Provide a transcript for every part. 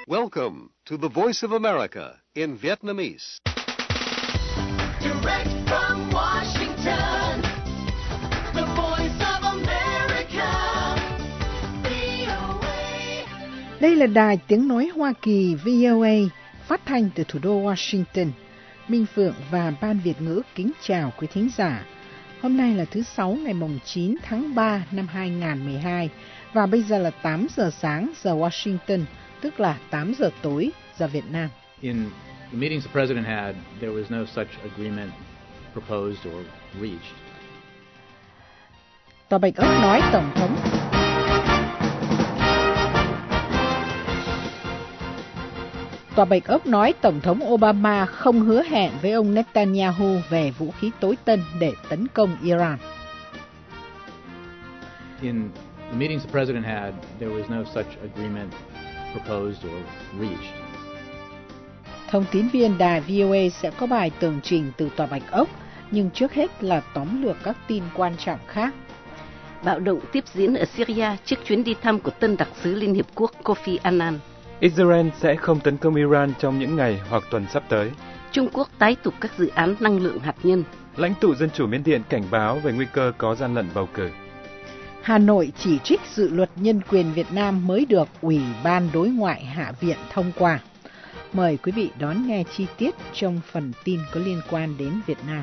Welcome to the Voice of America in Vietnamese. Direct from Washington, the Voice of America, VOA. Đây là đài tiếng nói Hoa Kỳ VOA, phát thanh từ thủ đô Washington. Minh Phượng và Ban Việt ngữ kính chào quý thính giả. Hôm nay là thứ Sáu ngày 9 tháng 3 năm 2012 và bây giờ là 8 giờ sáng giờ Washington, tức là 8 giờ tối giờ Việt Nam. In the meetings the president had, there was no such agreement proposed or reached. Tòa Bạch Ốc nói Tổng thống Obama không hứa hẹn với ông Netanyahu về vũ khí tối tân để tấn công Iran. In the meetings the president had, there was no such agreement proposed or reached. Thông tín viên đài VOA sẽ có bài tường trình từ Tòa Bạch Ốc, nhưng trước hết là tóm lược các tin quan trọng khác. Bạo động tiếp diễn ở Syria trước chuyến đi thăm của tân đặc sứ Liên Hiệp Quốc Kofi Annan. Israel sẽ không tấn công Iran trong những ngày hoặc tuần sắp tới. Trung Quốc tái tục các dự án năng lượng hạt nhân. Lãnh tụ Dân chủ Miến Điện cảnh báo về nguy cơ có gian lận bầu cử. Hà Nội chỉ trích dự luật nhân quyền Việt Nam mới được Ủy ban Đối ngoại Hạ viện thông qua. Mời quý vị đón nghe chi tiết trong phần tin có liên quan đến Việt Nam.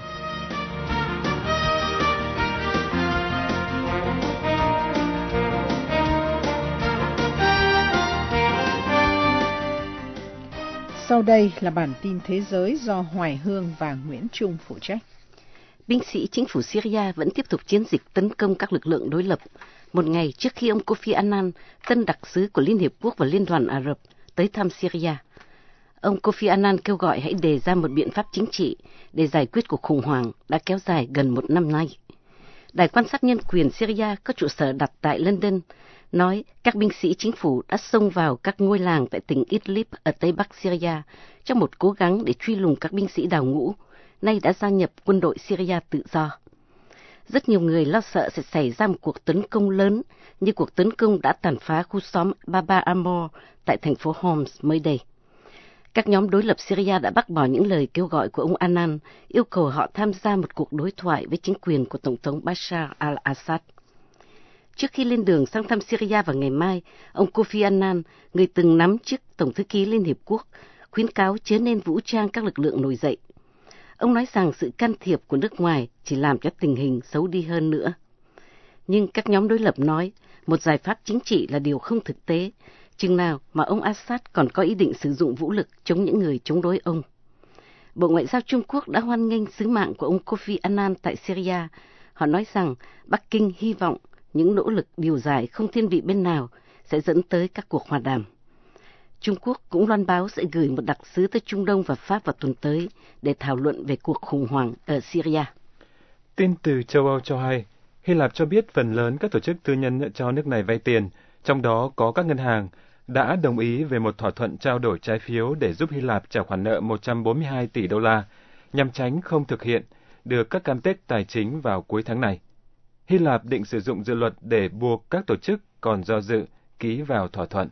Sau đây là bản tin thế giới do Hoài Hương và Nguyễn Trung phụ trách. Binh sĩ chính phủ Syria vẫn tiếp tục chiến dịch tấn công các lực lượng đối lập, một ngày trước khi ông Kofi Annan, tân đặc sứ của Liên Hiệp Quốc và Liên đoàn Ả Rập, tới thăm Syria. Ông Kofi Annan kêu gọi hãy đề ra một biện pháp chính trị để giải quyết cuộc khủng hoảng đã kéo dài gần một năm nay. Đài quan sát nhân quyền Syria có trụ sở đặt tại London nói các binh sĩ chính phủ đã xông vào các ngôi làng tại tỉnh Idlib ở Tây Bắc Syria trong một cố gắng để truy lùng các binh sĩ đào ngũ, nay đã gia nhập quân đội Syria tự do. Rất nhiều người lo sợ sẽ xảy ra một cuộc tấn công lớn như cuộc tấn công đã tàn phá khu xóm Baba Amor tại thành phố Homs mới đây. Các nhóm đối lập Syria đã bác bỏ những lời kêu gọi của ông Annan, yêu cầu họ tham gia một cuộc đối thoại với chính quyền của Tổng thống Bashar al-Assad. Trước khi lên đường sang thăm Syria vào ngày mai, ông Kofi Annan, người từng nắm chức Tổng thư ký Liên Hiệp Quốc, khuyến cáo chớ nên vũ trang các lực lượng nổi dậy. Ông nói rằng sự can thiệp của nước ngoài chỉ làm cho tình hình xấu đi hơn nữa. Nhưng các nhóm đối lập nói một giải pháp chính trị là điều không thực tế, chừng nào mà ông Assad còn có ý định sử dụng vũ lực chống những người chống đối ông. Bộ Ngoại giao Trung Quốc đã hoan nghênh sứ mạng của ông Kofi Annan tại Syria. Họ nói rằng Bắc Kinh hy vọng những nỗ lực điều giải không thiên vị bên nào sẽ dẫn tới các cuộc hòa đàm. Trung Quốc cũng loan báo sẽ gửi một đặc sứ tới Trung Đông và Pháp vào tuần tới để thảo luận về cuộc khủng hoảng ở Syria. Tin từ châu Âu cho hay, Hy Lạp cho biết phần lớn các tổ chức tư nhân cho nước này vay tiền, trong đó có các ngân hàng, đã đồng ý về một thỏa thuận trao đổi trái phiếu để giúp Hy Lạp trả khoản nợ 142 tỷ đô la, nhằm tránh không thực hiện được các cam kết tài chính vào cuối tháng này. Hy Lạp định sử dụng dự luật để buộc các tổ chức còn do dự ký vào thỏa thuận.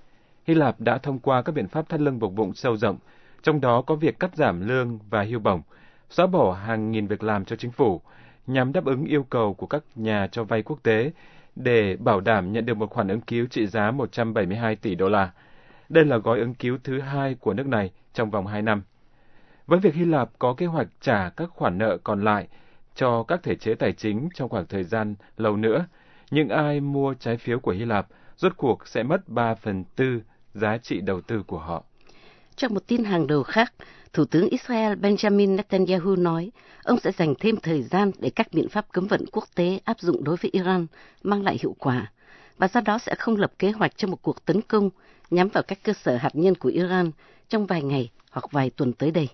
Hy Lạp đã thông qua các biện pháp thắt lưng buộc bụng sâu rộng, trong đó có việc cắt giảm lương và hưu bổng, xóa bỏ hàng nghìn việc làm cho chính phủ, nhằm đáp ứng yêu cầu của các nhà cho vay quốc tế để bảo đảm nhận được một khoản ứng cứu trị giá 172 tỷ đô la. Đây là gói ứng cứu thứ hai của nước này trong vòng 2 năm. Với việc Hy Lạp có kế hoạch trả các khoản nợ còn lại cho các thể chế tài chính trong khoảng thời gian lâu nữa, những ai mua trái phiếu của Hy Lạp rốt cuộc sẽ mất 3/4 giá trị đầu tư của họ. Trong một tin hàng đầu khác, Thủ tướng Israel Benjamin Netanyahu nói ông sẽ dành thêm thời gian để các biện pháp cấm vận quốc tế áp dụng đối với Iran mang lại hiệu quả, và do đó sẽ không lập kế hoạch cho một cuộc tấn công nhắm vào các cơ sở hạt nhân của Iran trong vài ngày hoặc vài tuần tới đây.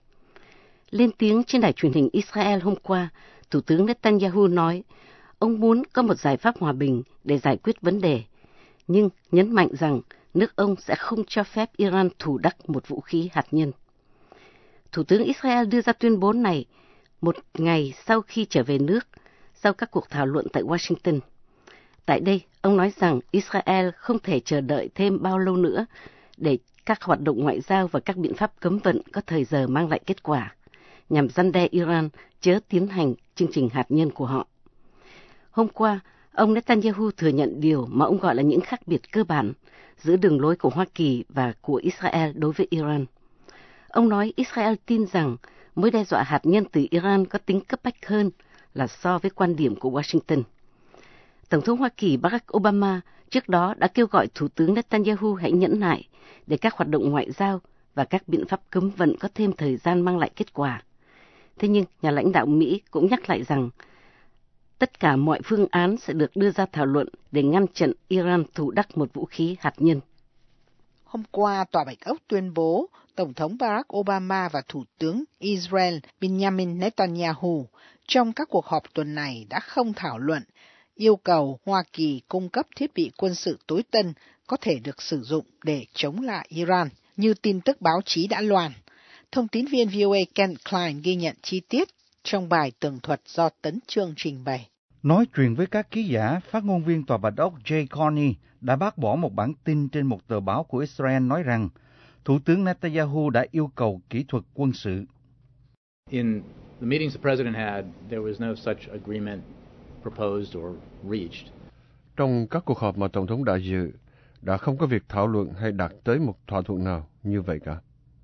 Lên tiếng trên đài truyền hình Israel hôm qua, Thủ tướng Netanyahu nói ông muốn có một giải pháp hòa bình để giải quyết vấn đề, nhưng nhấn mạnh rằng nước ông sẽ không cho phép Iran thủ đắc một vũ khí hạt nhân. Thủ tướng Israel đưa ra tuyên bố này một ngày sau khi trở về nước, sau các cuộc thảo luận tại Washington. Tại đây, ông nói rằng Israel không thể chờ đợi thêm bao lâu nữa để các hoạt động ngoại giao và các biện pháp cấm vận có thời giờ mang lại kết quả, nhằm răn đe Iran chớ tiến hành chương trình hạt nhân của họ. Hôm qua, ông Netanyahu thừa nhận điều mà ông gọi là những khác biệt cơ bản giữa đường lối của Hoa Kỳ và của Israel đối với Iran. Ông nói Israel tin rằng mối đe dọa hạt nhân từ Iran có tính cấp bách hơn là so với quan điểm của Washington. Tổng thống Hoa Kỳ Barack Obama trước đó đã kêu gọi Thủ tướng Netanyahu hãy nhẫn nại để các hoạt động ngoại giao và các biện pháp cấm vận có thêm thời gian mang lại kết quả. Thế nhưng, nhà lãnh đạo Mỹ cũng nhắc lại rằng tất cả mọi phương án sẽ được đưa ra thảo luận để ngăn chặn Iran thủ đắc một vũ khí hạt nhân. Hôm qua, Tòa Bạch Ốc tuyên bố Tổng thống Barack Obama và Thủ tướng Israel Benjamin Netanyahu trong các cuộc họp tuần này đã không thảo luận yêu cầu Hoa Kỳ cung cấp thiết bị quân sự tối tân có thể được sử dụng để chống lại Iran, như tin tức báo chí đã loan. Thông tín viên VOA Ken Klein ghi nhận chi tiết trong bài tường thuật do Tấn Chương trình bày. Nói chuyện với các ký giả, phát ngôn viên Tòa Bạch Ốc Jay Carney đã bác bỏ một bản tin trên một tờ báo của Israel nói rằng Thủ tướng Netanyahu đã yêu cầu kỹ thuật quân sự. In the meetings the president had, there was no such agreement proposed or reached. Trong các cuộc họp mà Tổng thống đã dự, đã không có việc thảo luận hay đạt tới một thỏa thuận nào như vậy cả.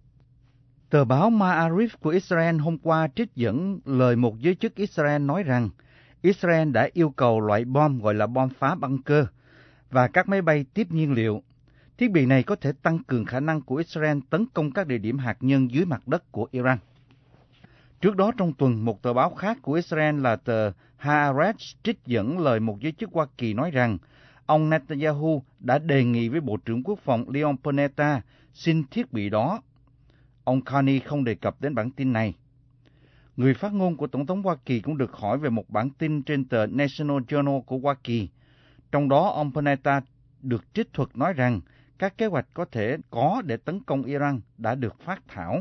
Tờ báo Ma'arif của Israel hôm qua trích dẫn lời một giới chức Israel nói rằng Israel đã yêu cầu loại bom gọi là bom phá bunker và các máy bay tiếp nhiên liệu. Thiết bị này có thể tăng cường khả năng của Israel tấn công các địa điểm hạt nhân dưới mặt đất của Iran. Trước đó trong tuần, một tờ báo khác của Israel là tờ Haaretz trích dẫn lời một giới chức Hoa Kỳ nói rằng ông Netanyahu đã đề nghị với Bộ trưởng Quốc phòng Leon Panetta xin thiết bị đó. Ông Carney không đề cập đến bản tin này. Người phát ngôn của Tổng thống Hoa Kỳ cũng được hỏi về một bản tin trên tờ National Journal của Hoa Kỳ. Trong đó, ông Panetta được trích thuật nói rằng các kế hoạch có thể có để tấn công Iran đã được phát thảo.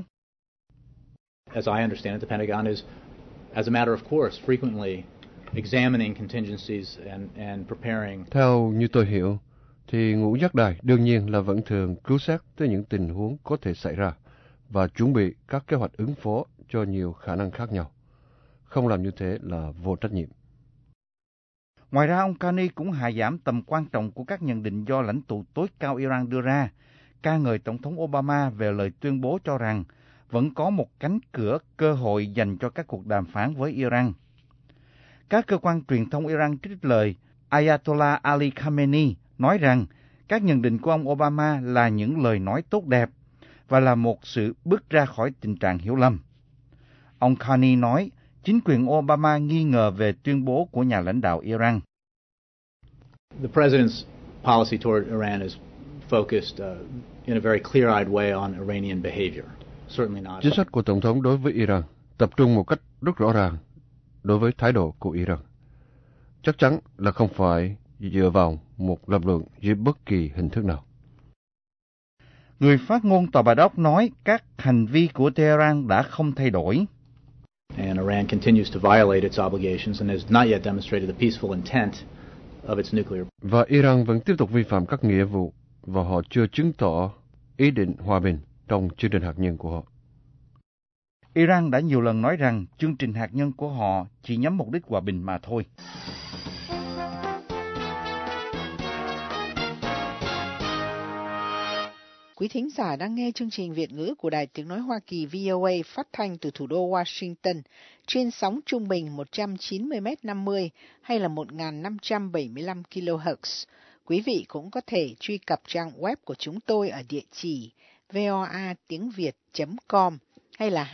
As I understand it, the Pentagon is, as a matter of course, frequently examining contingencies and preparing. Theo như tôi hiểu, thì ngũ giác đài đương nhiên là vẫn thường cứu xét tới những tình huống có thể xảy ra và chuẩn bị các kế hoạch ứng phó cho nhiều khả năng khác nhau. Không làm như thế là vô trách nhiệm. Ngoài ra, ông Carney cũng hạ giảm tầm quan trọng của các nhận định do lãnh tụ tối cao Iran đưa ra, ca ngợi Tổng thống Obama về lời tuyên bố cho rằng vẫn có một cánh cửa cơ hội dành cho các cuộc đàm phán với Iran. Các cơ quan truyền thông Iran trích lời Ayatollah Ali Khamenei nói rằng các nhận định của ông Obama là những lời nói tốt đẹp và là một sự bước ra khỏi tình trạng hiểu lầm. Ông Carney nói chính quyền Obama nghi ngờ về tuyên bố của nhà lãnh đạo Iran. The president's policy toward Iran is focused in a very clear-eyed way on Iranian behavior. Certainly not. Chính sách của Tổng thống đối với Iran tập trung một cách rất rõ ràng đối với thái độ của Iran. Chắc chắn là không phải dựa vào một lập luận dưới bất kỳ hình thức nào. Người phát ngôn Tòa Bạch Ốc nói các hành vi của Tehran đã không thay đổi. And Iran continues to violate its obligations and has not yet demonstrated the peaceful intent of its nuclear. Và Iran vẫn tiếp tục vi phạm các nghĩa vụ và họ chưa chứng tỏ ý định hòa bình trong chương trình hạt nhân của họ. Iran đã nhiều lần nói rằng chương trình hạt nhân của họ chỉ nhắm mục đích hòa bình mà thôi. Quý thính giả đang nghe chương trình Việt ngữ của Đài Tiếng Nói Hoa Kỳ VOA phát thanh từ thủ đô Washington trên sóng trung bình 190m50 hay là 1575 kHz. Quý vị cũng có thể truy cập trang web của chúng tôi ở địa chỉ voatiengviet.com hay là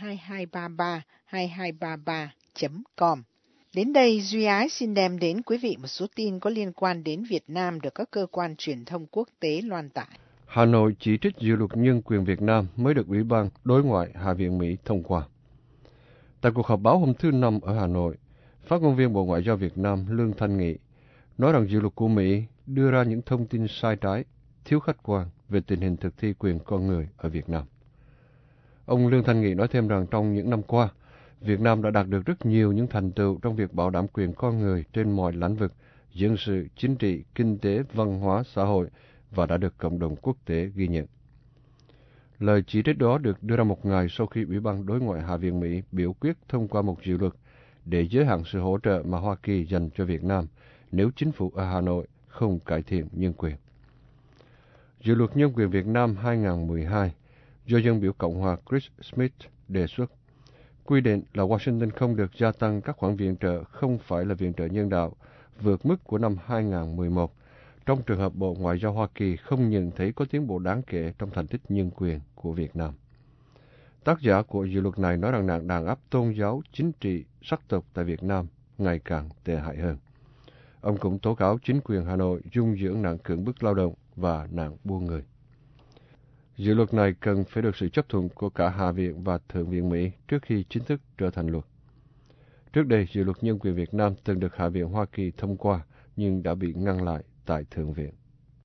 2233-2233.com. Đến đây, Duy Ái xin đem đến quý vị một số tin có liên quan đến Việt Nam được các cơ quan truyền thông quốc tế loan tải. Hà Nội chỉ trích dự luật nhân quyền Việt Nam mới được Ủy ban Đối ngoại Hạ viện Mỹ thông qua. Tại cuộc họp báo hôm thứ Năm ở Hà Nội, phát ngôn viên Bộ Ngoại giao Việt Nam Lương Thanh Nghị nói rằng dự luật của Mỹ đưa ra những thông tin sai trái, thiếu khách quan về tình hình thực thi quyền con người ở Việt Nam. Ông Lương Thanh Nghị nói thêm rằng trong những năm qua, Việt Nam đã đạt được rất nhiều những thành tựu trong việc bảo đảm quyền con người trên mọi lĩnh vực, dân sự, chính trị, kinh tế, văn hóa, xã hội và đã được cộng đồng quốc tế ghi nhận. Lời chỉ trích đó được đưa ra một ngày sau khi Ủy ban Đối ngoại Hạ viện Mỹ biểu quyết thông qua một dự luật để giới hạn sự hỗ trợ mà Hoa Kỳ dành cho Việt Nam nếu chính phủ ở Hà Nội không cải thiện nhân quyền. Dự luật nhân quyền Việt Nam 2012 do dân biểu Cộng hòa Chris Smith đề xuất quy định là Washington không được gia tăng các khoản viện trợ không phải là viện trợ nhân đạo vượt mức của năm 2011 trong trường hợp Bộ Ngoại giao Hoa Kỳ không nhận thấy có tiến bộ đáng kể trong thành tích nhân quyền của Việt Nam. Tác giả của dự luật này nói rằng nạn đàn áp tôn giáo, chính trị, sắc tộc tại Việt Nam ngày càng tệ hại hơn. Ông cũng tố cáo chính quyền Hà Nội dung dưỡng nạn cưỡng bức lao động và nạn buôn người. Dự luật này cần phải được sự chấp thuận của cả Hạ viện và Thượng viện Mỹ trước khi chính thức trở thành luật. Trước đây, dự luật nhân quyền Việt Nam từng được Hạ viện Hoa Kỳ thông qua nhưng đã bị ngăn lại tại Thượng viện.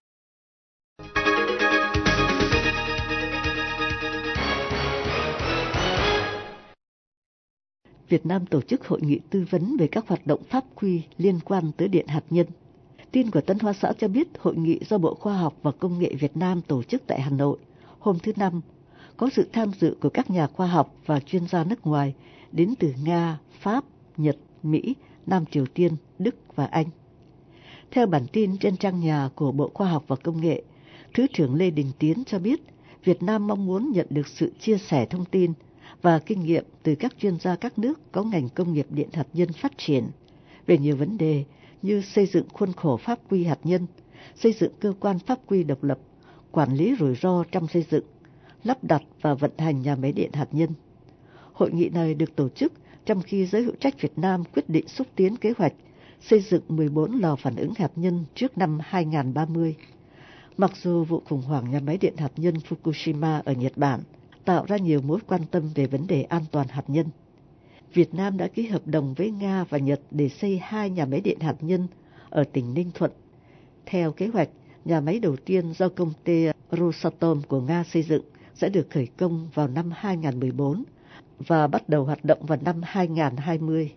Việt Nam tổ chức hội nghị tư vấn về các hoạt động pháp quy liên quan tới điện hạt nhân. Tin của Tân Hoa Xã cho biết hội nghị do Bộ Khoa học và Công nghệ Việt Nam tổ chức tại Hà Nội hôm thứ Năm có sự tham dự của các nhà khoa học và chuyên gia nước ngoài đến từ Nga, Pháp, Nhật, Mỹ, Nam Triều Tiên, Đức và Anh. Theo bản tin trên trang nhà của Bộ Khoa học và Công nghệ, Thứ trưởng Lê Đình Tiến cho biết Việt Nam mong muốn nhận được sự chia sẻ thông tin và kinh nghiệm từ các chuyên gia các nước có ngành công nghiệp điện hạt nhân phát triển về nhiều vấn đề như xây dựng khuôn khổ pháp quy hạt nhân, xây dựng cơ quan pháp quy độc lập, quản lý rủi ro trong xây dựng, lắp đặt và vận hành nhà máy điện hạt nhân. Hội nghị này được tổ chức trong khi giới hữu trách Việt Nam quyết định xúc tiến kế hoạch xây dựng 14 lò phản ứng hạt nhân trước năm 2030. Mặc dù vụ khủng hoảng nhà máy điện hạt nhân Fukushima ở Nhật Bản tạo ra nhiều mối quan tâm về vấn đề an toàn hạt nhân, Việt Nam đã ký hợp đồng với Nga và Nhật để xây 2 nhà máy điện hạt nhân ở tỉnh Ninh Thuận. Theo kế hoạch, nhà máy đầu tiên do công ty Rosatom của Nga xây dựng sẽ được khởi công vào năm 2014 và bắt đầu hoạt động vào năm 2020.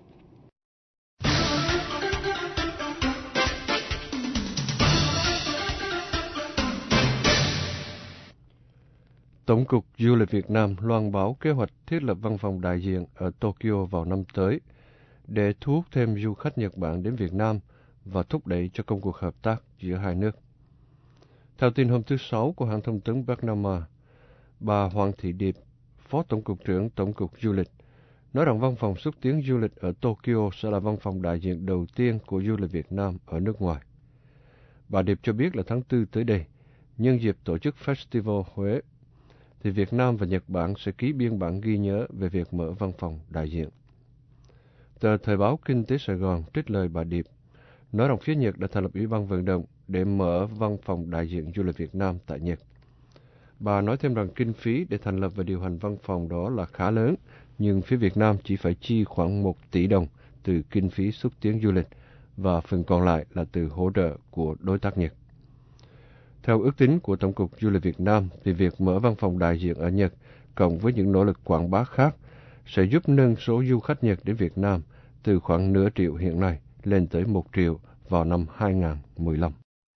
Tổng cục Du lịch Việt Nam loan báo kế hoạch thiết lập văn phòng đại diện ở Tokyo vào năm tới để thu hút thêm du khách Nhật Bản đến Việt Nam và thúc đẩy cho công cuộc hợp tác giữa hai nước. Theo tin hôm thứ Sáu của hãng thông tấn Bernama, bà Hoàng Thị Điệp, Phó Tổng cục trưởng Tổng cục Du lịch, nói rằng văn phòng xúc tiến du lịch ở Tokyo sẽ là văn phòng đại diện đầu tiên của du lịch Việt Nam ở nước ngoài. Bà Điệp cho biết là tháng 4 tới đây, nhân dịp tổ chức Festival Huế, thì Việt Nam và Nhật Bản sẽ ký biên bản ghi nhớ về việc mở văn phòng đại diện. Tờ Thời báo Kinh tế Sài Gòn trích lời bà Điệp, nói rằng phía Nhật đã thành lập ủy ban vận động để mở văn phòng đại diện du lịch Việt Nam tại Nhật. Bà nói thêm rằng kinh phí để thành lập và điều hành văn phòng đó là khá lớn, nhưng phía Việt Nam chỉ phải chi khoảng 1 tỷ đồng từ kinh phí xúc tiến du lịch và phần còn lại là từ hỗ trợ của đối tác Nhật. Theo ước tính của Tổng cục Du lịch Việt Nam, thì việc mở văn phòng đại diện ở Nhật cộng với những nỗ lực quảng bá khác sẽ giúp nâng số du khách Nhật đến Việt Nam từ khoảng nửa triệu hiện nay lên tới 1 triệu vào năm 2015.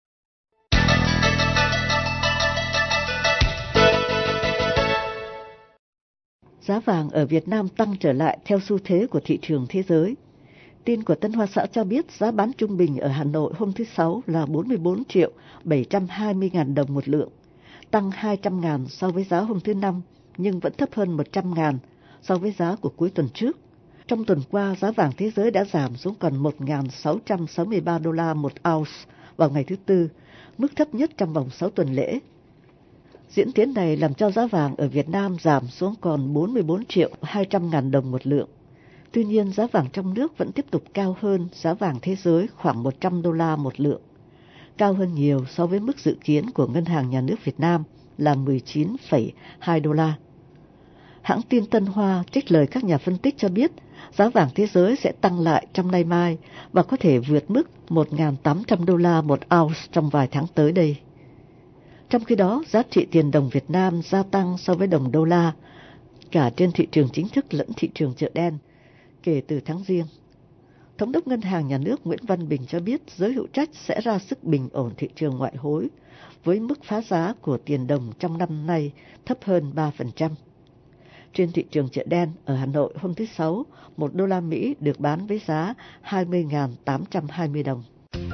Giá vàng ở Việt Nam tăng trở lại theo xu thế của thị trường thế giới. Tin của Tân Hoa Xã cho biết giá bán trung bình ở Hà Nội hôm thứ Sáu là 44.720.000 đồng một lượng, tăng 200.000 so với giá hôm thứ Năm, nhưng vẫn thấp hơn 100.000 so với giá của cuối tuần trước. Trong tuần qua, giá vàng thế giới đã giảm xuống còn 1.663 đô la một ounce vào ngày thứ Tư, mức thấp nhất trong vòng 6 tuần lễ. Diễn tiến này làm cho giá vàng ở Việt Nam giảm xuống còn 44.200.000 đồng một lượng. Tuy nhiên, giá vàng trong nước vẫn tiếp tục cao hơn giá vàng thế giới khoảng 100 đô la một lượng, cao hơn nhiều so với mức dự kiến của Ngân hàng Nhà nước Việt Nam là 19,2 đô la. Hãng tin Tân Hoa trích lời các nhà phân tích cho biết giá vàng thế giới sẽ tăng lại trong nay mai và có thể vượt mức 1.800 đô la một ounce trong vài tháng tới đây. Trong khi đó, giá trị tiền đồng Việt Nam gia tăng so với đồng đô la, cả trên thị trường chính thức lẫn thị trường chợ đen, kể từ tháng Giêng. Thống đốc Ngân hàng Nhà nước Nguyễn Văn Bình cho biết giới hữu trách sẽ ra sức bình ổn thị trường ngoại hối với mức phá giá của tiền đồng trong năm nay thấp hơn 3%. Trên thị trường chợ đen ở Hà Nội hôm thứ Sáu, $1 được bán với giá 20.820 đồng.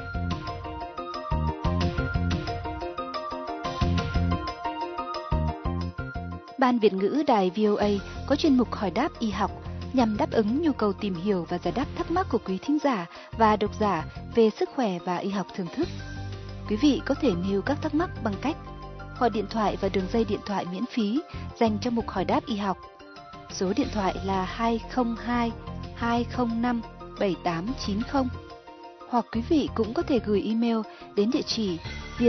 Ban Việt ngữ Đài VOA có chuyên mục hỏi đáp y học nhằm đáp ứng nhu cầu tìm hiểu và giải đáp thắc mắc của quý thính giả và độc giả về sức khỏe và y học thưởng thức. Quý vị có thể nêu các thắc mắc bằng cách gọi điện thoại và đường dây điện thoại miễn phí dành cho mục hỏi đáp y học. Số điện thoại là 202 205 7890. Hoặc quý vị cũng có thể gửi email đến địa chỉ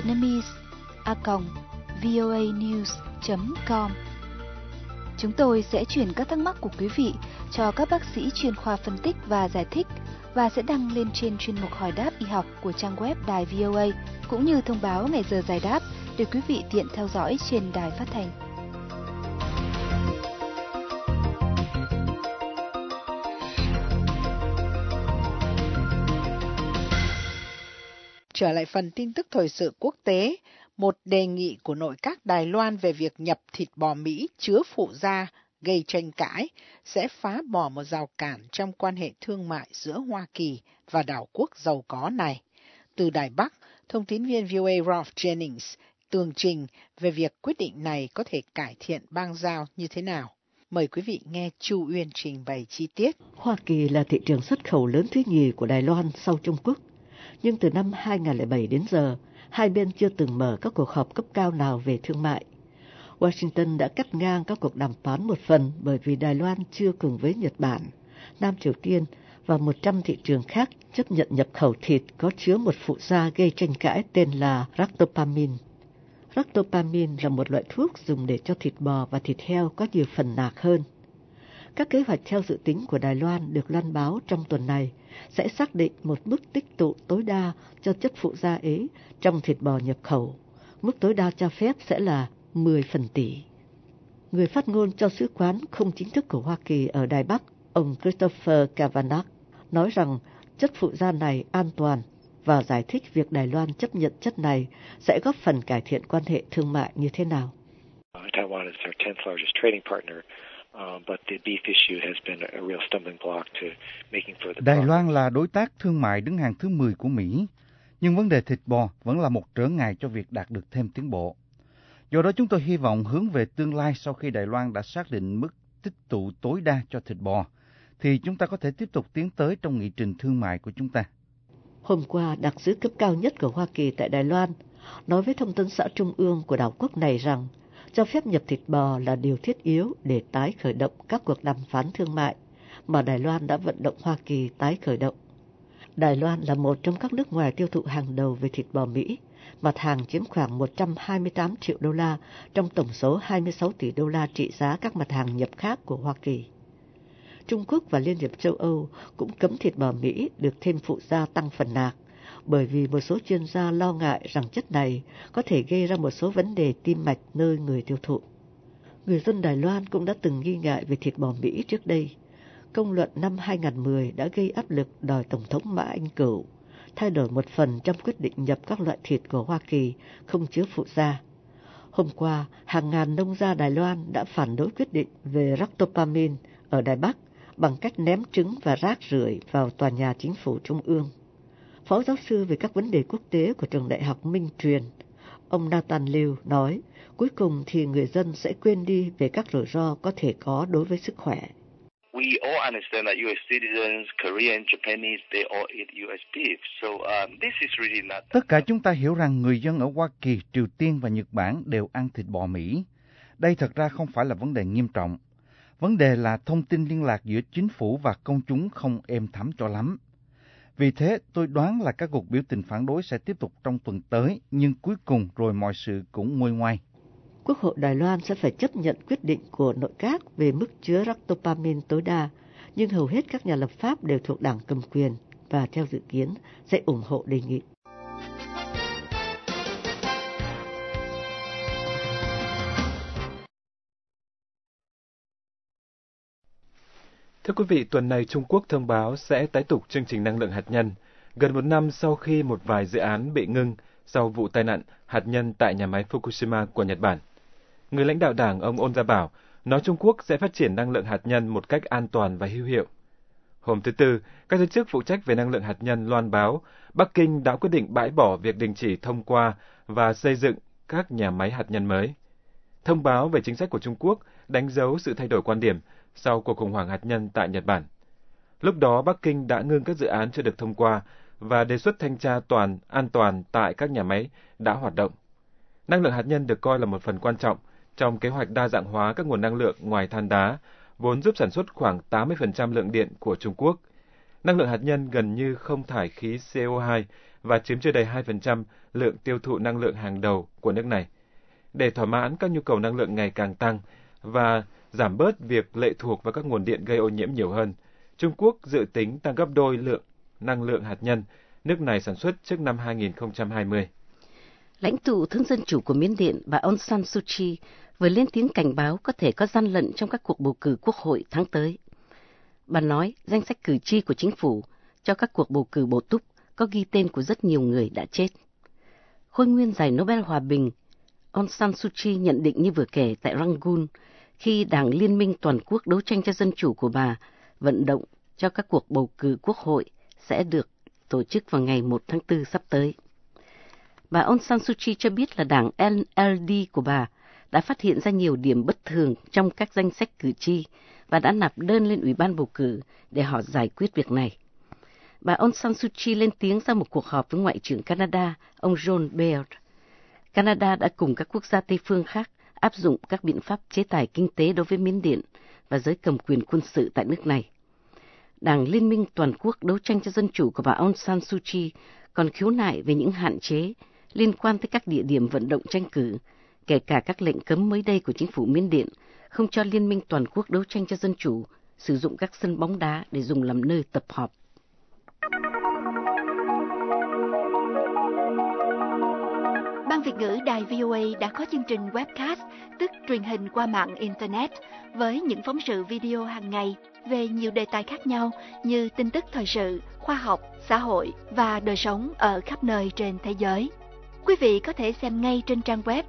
vietnamese@voanews.com. Chúng tôi sẽ chuyển các thắc mắc của quý vị cho các bác sĩ chuyên khoa phân tích và giải thích và sẽ đăng lên trên chuyên mục hỏi đáp y học của trang web Đài VOA, cũng như thông báo ngày giờ giải đáp để quý vị tiện theo dõi trên đài phát thanh. Trở lại phần tin tức thời sự quốc tế, một đề nghị của nội các Đài Loan về việc nhập thịt bò Mỹ chứa phụ gia gây tranh cãi sẽ phá bỏ một rào cản trong quan hệ thương mại giữa Hoa Kỳ và đảo quốc giàu có này. Từ Đài Bắc, thông tín viên VOA Ralph Jennings tường trình về việc quyết định này có thể cải thiện bang giao như thế nào. Mời quý vị nghe Chu Uyên trình bày chi tiết. Hoa Kỳ là thị trường xuất khẩu lớn thứ nhì của Đài Loan sau Trung Quốc. Nhưng từ năm 2007 đến giờ, hai bên chưa từng mở các cuộc họp cấp cao nào về thương mại. Washington đã cắt ngang các cuộc đàm phán một phần bởi vì Đài Loan chưa cùng với Nhật Bản, Nam Triều Tiên và 100 thị trường khác chấp nhận nhập khẩu thịt có chứa một phụ gia gây tranh cãi tên là ractopamine. Ractopamine là một loại thuốc dùng để cho thịt bò và thịt heo có nhiều phần nạc hơn. Các kế hoạch theo dự tính của Đài Loan được loan báo trong tuần này sẽ xác định một mức tích tụ tối đa cho chất phụ gia ấy trong thịt bò nhập khẩu. Mức tối đa cho phép sẽ là 10 phần tỷ. Người phát ngôn cho sứ quán không chính thức của Hoa Kỳ ở Đài Bắc, ông Christopher Kavanagh, nói rằng chất phụ gia này an toàn và giải thích việc Đài Loan chấp nhận chất này sẽ góp phần cải thiện quan hệ thương mại như thế nào. Taiwan is our 10th largest trading partner. But the beef issue has been a real stumbling block to making further progress. Đài Loan là đối tác thương mại đứng hàng thứ 10 của Mỹ, nhưng vấn đề thịt bò vẫn là một trở ngại cho việc đạt được thêm tiến bộ. Do đó chúng tôi hy vọng hướng về tương lai sau khi Đài Loan đã xác định mức tích tụ tối đa cho thịt bò, thì chúng ta có thể tiếp tục tiến tới trong nghị trình thương mại của chúng ta. Hôm qua, đặc sứ cấp cao nhất của Hoa Kỳ tại Đài Loan nói với thông tấn xã Trung ương của đảo quốc này rằng cho phép nhập thịt bò là điều thiết yếu để tái khởi động các cuộc đàm phán thương mại mà Đài Loan đã vận động Hoa Kỳ tái khởi động. Đài Loan là một trong các nước ngoài tiêu thụ hàng đầu về thịt bò Mỹ, mặt hàng chiếm khoảng 128 triệu đô la trong tổng số 26 tỷ đô la trị giá các mặt hàng nhập khác của Hoa Kỳ. Trung Quốc và Liên hiệp châu Âu cũng cấm thịt bò Mỹ được thêm phụ gia tăng phần nạc, bởi vì một số chuyên gia lo ngại rằng chất này có thể gây ra một số vấn đề tim mạch nơi người tiêu thụ. Người dân Đài Loan cũng đã từng nghi ngại về thịt bò Mỹ trước đây. Công luận năm 2010 đã gây áp lực đòi Tổng thống Mã Anh Cửu thay đổi một phần trong quyết định nhập các loại thịt của Hoa Kỳ không chứa phụ gia. Hôm qua, hàng ngàn nông gia Đài Loan đã phản đối quyết định về ractopamine ở Đài Bắc bằng cách ném trứng và rác rưởi vào tòa nhà chính phủ trung ương. Phó giáo sư về các vấn đề quốc tế của trường đại học Minh Truyền, ông Nathan Liu nói, cuối cùng thì người dân sẽ quên đi về các rủi ro có thể có đối với sức khỏe. We all understand that US citizens, Korean, Japanese, they all eat US beef. So this is really not. Tất cả chúng ta hiểu rằng người dân ở Hoa Kỳ, Triều Tiên và Nhật Bản đều ăn thịt bò Mỹ. Đây thật ra không phải là vấn đề nghiêm trọng. Vấn đề là thông tin liên lạc giữa chính phủ và công chúng không êm thấm cho lắm. Vì thế, tôi đoán là các cuộc biểu tình phản đối sẽ tiếp tục trong tuần tới, nhưng cuối cùng rồi mọi sự cũng nguôi ngoai. Quốc hội Đài Loan sẽ phải chấp nhận quyết định của nội các về mức chứa ractopamine tối đa, nhưng hầu hết các nhà lập pháp đều thuộc đảng cầm quyền và theo dự kiến sẽ ủng hộ đề nghị. Thưa quý vị, tuần này Trung Quốc thông báo sẽ tái tục chương trình năng lượng hạt nhân. Gần một năm sau khi một vài dự án bị ngưng sau vụ tai nạn hạt nhân tại nhà máy Fukushima của Nhật Bản. Người lãnh đạo đảng ông On Gia Bảo nói Trung Quốc sẽ phát triển năng lượng hạt nhân một cách an toàn và hữu hiệu. Hôm thứ Tư, các giới chức phụ trách về năng lượng hạt nhân loan báo Bắc Kinh đã quyết định bãi bỏ việc đình chỉ thông qua và xây dựng các nhà máy hạt nhân mới. Thông báo về chính sách của Trung Quốc đánh dấu sự thay đổi quan điểm sau cuộc khủng hoảng hạt nhân tại Nhật Bản. Lúc đó, Bắc Kinh đã ngưng các dự án chưa được thông qua và đề xuất thanh tra an toàn tại các nhà máy đã hoạt động. Năng lượng hạt nhân được coi là một phần quan trọng trong kế hoạch đa dạng hóa các nguồn năng lượng ngoài than đá, vốn giúp sản xuất khoảng 80% lượng điện của Trung Quốc. Năng lượng hạt nhân gần như không thải khí CO2 và chiếm chưa đầy 2% lượng tiêu thụ năng lượng hàng đầu của nước này. Để thỏa mãn các nhu cầu năng lượng ngày càng tăng và giảm bớt việc lệ thuộc vào các nguồn điện gây ô nhiễm nhiều hơn, Trung Quốc dự tính tăng gấp đôi lượng năng lượng hạt nhân nước này sản xuất trước năm 2020. Lãnh tụ Thương Dân Chủ của Miến Điện, bà Aung San Suu Kyi, vừa lên tiếng cảnh báo có thể có gian lận trong các cuộc bầu cử quốc hội tháng tới. Bà nói danh sách cử tri của chính phủ cho các cuộc bầu cử bổ túc có ghi tên của rất nhiều người đã chết. Khôi nguyên giải Nobel Hòa Bình Aung San Suu Kyi nhận định như vừa kể tại Rangoon khi Đảng Liên minh Toàn quốc đấu tranh cho dân chủ của bà vận động cho các cuộc bầu cử quốc hội sẽ được tổ chức vào ngày 1 tháng 4 sắp tới. Bà Aung San Suu Kyi cho biết là đảng NLD của bà đã phát hiện ra nhiều điểm bất thường trong các danh sách cử tri và đã nộp đơn lên Ủy ban bầu cử để họ giải quyết việc này. Bà Aung San Suu Kyi lên tiếng sau một cuộc họp với Ngoại trưởng Canada, ông John Baird. Canada đã cùng các quốc gia Tây phương khác áp dụng các biện pháp chế tài kinh tế đối với Miến Điện và giới cầm quyền quân sự tại nước này. Đảng Liên minh Toàn quốc đấu tranh cho dân chủ của bà Aung San Suu Kyi còn khiếu nại về những hạn chế liên quan tới các địa điểm vận động tranh cử, kể cả các lệnh cấm mới đây của chính phủ Miến Điện không cho Liên minh Toàn quốc đấu tranh cho dân chủ sử dụng các sân bóng đá để dùng làm nơi tập họp. Ban Việt ngữ Đài VOA đã có chương trình webcast, tức truyền hình qua mạng Internet, với những phóng sự video hàng ngày về nhiều đề tài khác nhau như tin tức thời sự, khoa học, xã hội và đời sống ở khắp nơi trên thế giới. Quý vị có thể xem ngay trên trang web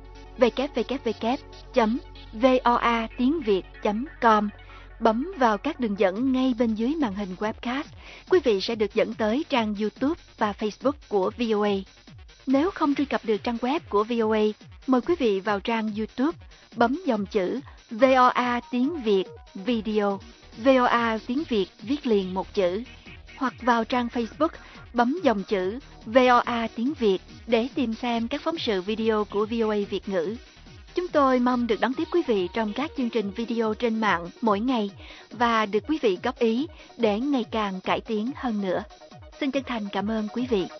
www.voatiengviet.com. Bấm vào các đường dẫn ngay bên dưới màn hình webcast, quý vị sẽ được dẫn tới trang YouTube và Facebook của VOA. Nếu không truy cập được trang web của VOA, mời quý vị vào trang YouTube, bấm dòng chữ VOA tiếng Việt Video, VOA tiếng Việt viết liền một chữ, hoặc vào trang Facebook, bấm dòng chữ VOA tiếng Việt để tìm xem các phóng sự video của VOA Việt ngữ. Chúng tôi mong được đón tiếp quý vị trong các chương trình video trên mạng mỗi ngày và được quý vị góp ý để ngày càng cải tiến hơn nữa. Xin chân thành cảm ơn quý vị.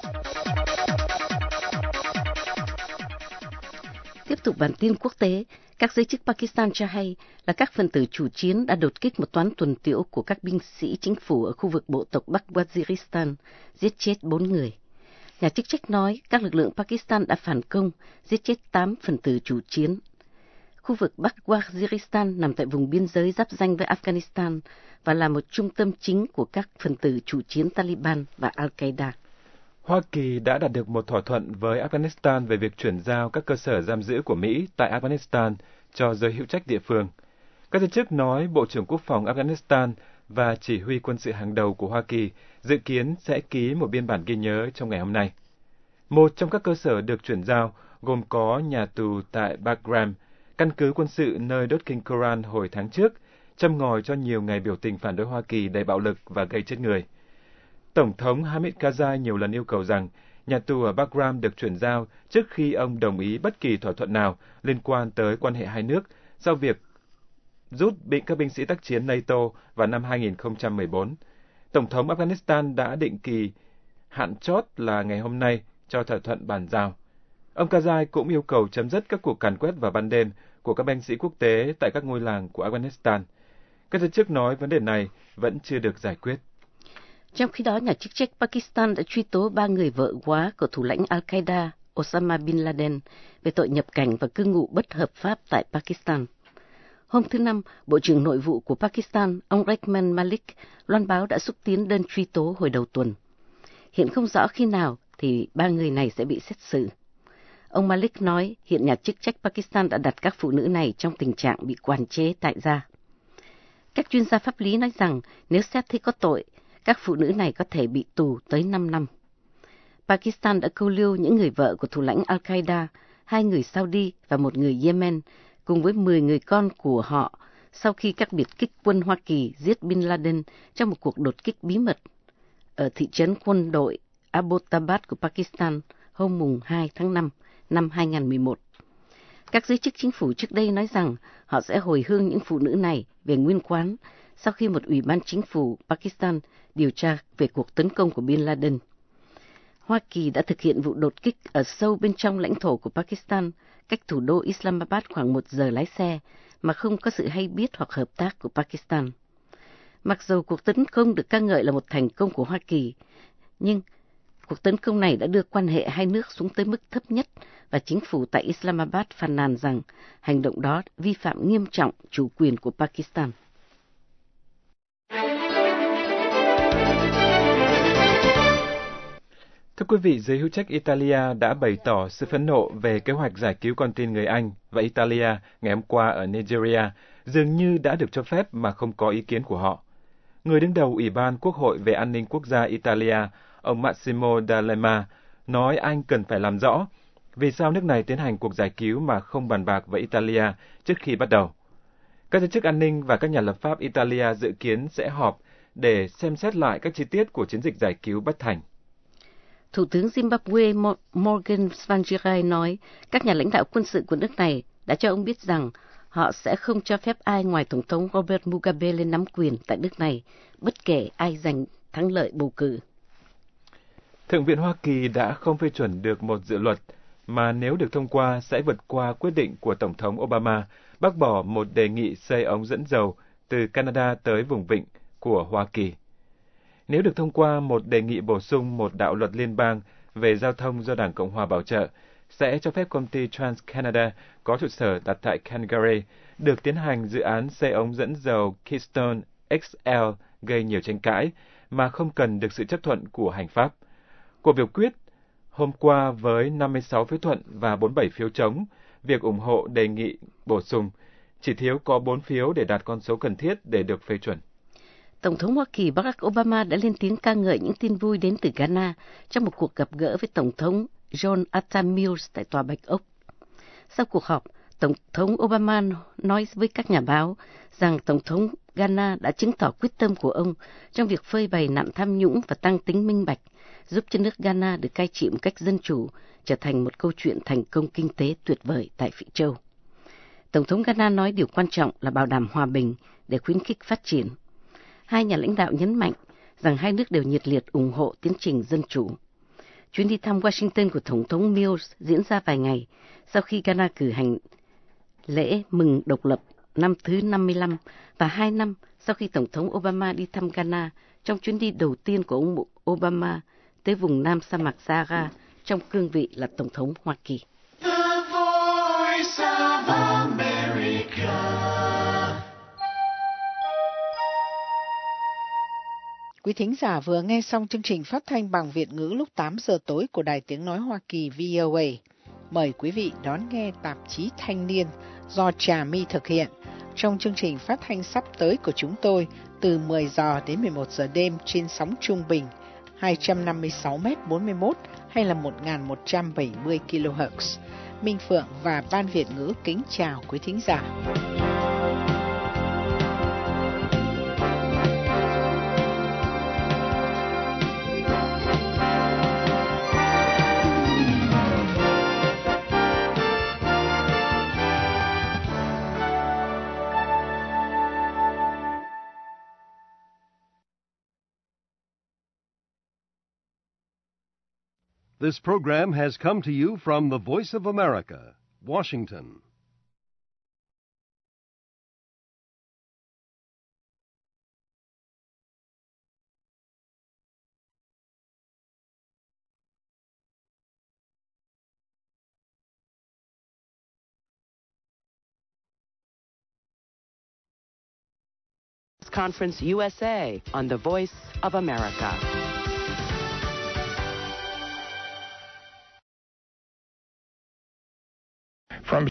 Tiếp tục bản tin quốc tế, các giới chức Pakistan cho hay là các phần tử chủ chiến đã đột kích một toán tuần tiễu của các binh sĩ chính phủ ở khu vực bộ tộc Bắc Waziristan, giết chết 4 người. Nhà chức trách nói các lực lượng Pakistan đã phản công, giết chết 8 phần tử chủ chiến. Khu vực Bắc Waziristan nằm tại vùng biên giới giáp ranh với Afghanistan và là một trung tâm chính của các phần tử chủ chiến Taliban và Al-Qaeda. Hoa Kỳ đã đạt được một thỏa thuận với Afghanistan về việc chuyển giao các cơ sở giam giữ của Mỹ tại Afghanistan cho giới hữu trách địa phương. Các giới chức nói Bộ trưởng Quốc phòng Afghanistan và chỉ huy quân sự hàng đầu của Hoa Kỳ dự kiến sẽ ký một biên bản ghi nhớ trong ngày hôm nay. Một trong các cơ sở được chuyển giao gồm có nhà tù tại Bagram, căn cứ quân sự nơi đốt kinh Koran hồi tháng trước, châm ngòi cho nhiều ngày biểu tình phản đối Hoa Kỳ đầy bạo lực và gây chết người. Tổng thống Hamid Karzai nhiều lần yêu cầu rằng nhà tù ở Bagram được chuyển giao trước khi ông đồng ý bất kỳ thỏa thuận nào liên quan tới quan hệ hai nước sau việc rút các binh sĩ tác chiến NATO vào năm 2014. Tổng thống Afghanistan đã định kỳ hạn chót là ngày hôm nay cho thỏa thuận bàn giao. Ông Karzai cũng yêu cầu chấm dứt các cuộc càn quét vào ban đêm của các binh sĩ quốc tế tại các ngôi làng của Afghanistan. Các giới chức nói vấn đề này vẫn chưa được giải quyết. Trong khi đó, nhà chức trách Pakistan đã truy tố 3 người vợ quá của thủ lãnh Al-Qaeda Osama Bin Laden về tội nhập cảnh và cư ngụ bất hợp pháp tại Pakistan. Hôm thứ Năm, Bộ trưởng Nội vụ của Pakistan, ông Rehman Malik, loan báo đã xúc tiến đơn truy tố hồi đầu tuần. Hiện không rõ khi nào thì 3 người này sẽ bị xét xử. Ông Malik nói hiện nhà chức trách Pakistan đã đặt các phụ nữ này trong tình trạng bị quản chế tại gia. Các chuyên gia pháp lý nói rằng nếu xét thấy có tội, các phụ nữ này có thể bị tù tới 5 năm. Pakistan đã câu lưu những người vợ của thủ lãnh Al-Qaeda, 2 người Saudi và 1 người Yemen, cùng với 10 người con của họ sau khi các biệt kích quân Hoa Kỳ giết Bin Laden trong một cuộc đột kích bí mật ở thị trấn quân đội Abbottabad của Pakistan hôm mùng 2 tháng 5 năm 2011. Các giới chức chính phủ trước đây nói rằng họ sẽ hồi hương những phụ nữ này về nguyên quán sau khi một ủy ban chính phủ Pakistan điều tra về cuộc tấn công của Bin Laden. Hoa Kỳ đã thực hiện vụ đột kích ở sâu bên trong lãnh thổ của Pakistan, cách thủ đô Islamabad khoảng 1 giờ lái xe, mà không có sự hay biết hoặc hợp tác của Pakistan. Mặc dù cuộc tấn công được ca ngợi là một thành công của Hoa Kỳ, nhưng cuộc tấn công này đã đưa quan hệ hai nước xuống tới mức thấp nhất và chính phủ tại Islamabad phàn nàn rằng hành động đó vi phạm nghiêm trọng chủ quyền của Pakistan. Thưa quý vị, giới hữu trách Italia đã bày tỏ sự phẫn nộ về kế hoạch giải cứu con tin người Anh và Italia ngày hôm qua ở Nigeria, dường như đã được cho phép mà không có ý kiến của họ. Người đứng đầu Ủy ban Quốc hội về an ninh quốc gia Italia, ông Massimo D'Alema, nói Anh cần phải làm rõ vì sao nước này tiến hành cuộc giải cứu mà không bàn bạc với Italia trước khi bắt đầu. Các giới chức an ninh và các nhà lập pháp Italia dự kiến sẽ họp để xem xét lại các chi tiết của chiến dịch giải cứu bất thành. Thủ tướng Zimbabwe Morgan Tsvangirai nói các nhà lãnh đạo quân sự của nước này đã cho ông biết rằng họ sẽ không cho phép ai ngoài Tổng thống Robert Mugabe lên nắm quyền tại nước này, bất kể ai giành thắng lợi bầu cử. Thượng viện Hoa Kỳ đã không phê chuẩn được một dự luật mà nếu được thông qua sẽ vượt qua quyết định của Tổng thống Obama bác bỏ một đề nghị xây ống dẫn dầu từ Canada tới vùng vịnh của Hoa Kỳ. Nếu được thông qua, một đề nghị bổ sung một đạo luật liên bang về giao thông do Đảng Cộng hòa bảo trợ sẽ cho phép công ty TransCanada có trụ sở đặt tại Calgary được tiến hành dự án xây ống dẫn dầu Keystone XL gây nhiều tranh cãi mà không cần được sự chấp thuận của hành pháp. Cuộc biểu quyết hôm qua với 56 phiếu thuận và 47 phiếu chống, việc ủng hộ đề nghị bổ sung, chỉ thiếu có 4 phiếu để đạt con số cần thiết để được phê chuẩn. Tổng thống Hoa Kỳ Barack Obama đã lên tiếng ca ngợi những tin vui đến từ Ghana trong một cuộc gặp gỡ với Tổng thống John Atta Mills tại Tòa Bạch Ốc. Sau cuộc họp, Tổng thống Obama nói với các nhà báo rằng Tổng thống Ghana đã chứng tỏ quyết tâm của ông trong việc phơi bày nạn tham nhũng và tăng tính minh bạch, giúp cho nước Ghana được cai trị một cách dân chủ, trở thành một câu chuyện thành công kinh tế tuyệt vời tại Mỹ Châu. Tổng thống Ghana nói điều quan trọng là bảo đảm hòa bình để khuyến khích phát triển. Hai nhà lãnh đạo nhấn mạnh rằng hai nước đều nhiệt liệt ủng hộ tiến trình dân chủ. Chuyến đi thăm Washington của Tổng thống Mills diễn ra vài ngày sau khi Ghana cử hành lễ mừng độc lập năm thứ 55 và 2 năm sau khi Tổng thống Obama đi thăm Ghana trong chuyến đi đầu tiên của ông Obama tới vùng Nam sa mạc Sahara trong cương vị là Tổng thống Hoa Kỳ. The Voice of America. Quý thính giả vừa nghe xong chương trình phát thanh bằng Việt ngữ lúc 8 giờ tối của Đài Tiếng Nói Hoa Kỳ VOA. Mời quý vị đón nghe tạp chí Thanh niên do Trà My thực hiện trong chương trình phát thanh sắp tới của chúng tôi từ 10 giờ đến 11 giờ đêm trên sóng trung bình 256m41 hay là 1170 kHz. Minh Phượng và Ban Việt ngữ kính chào quý thính giả. This program has come to you from the Voice of America, Washington. Conference USA on the Voice of America.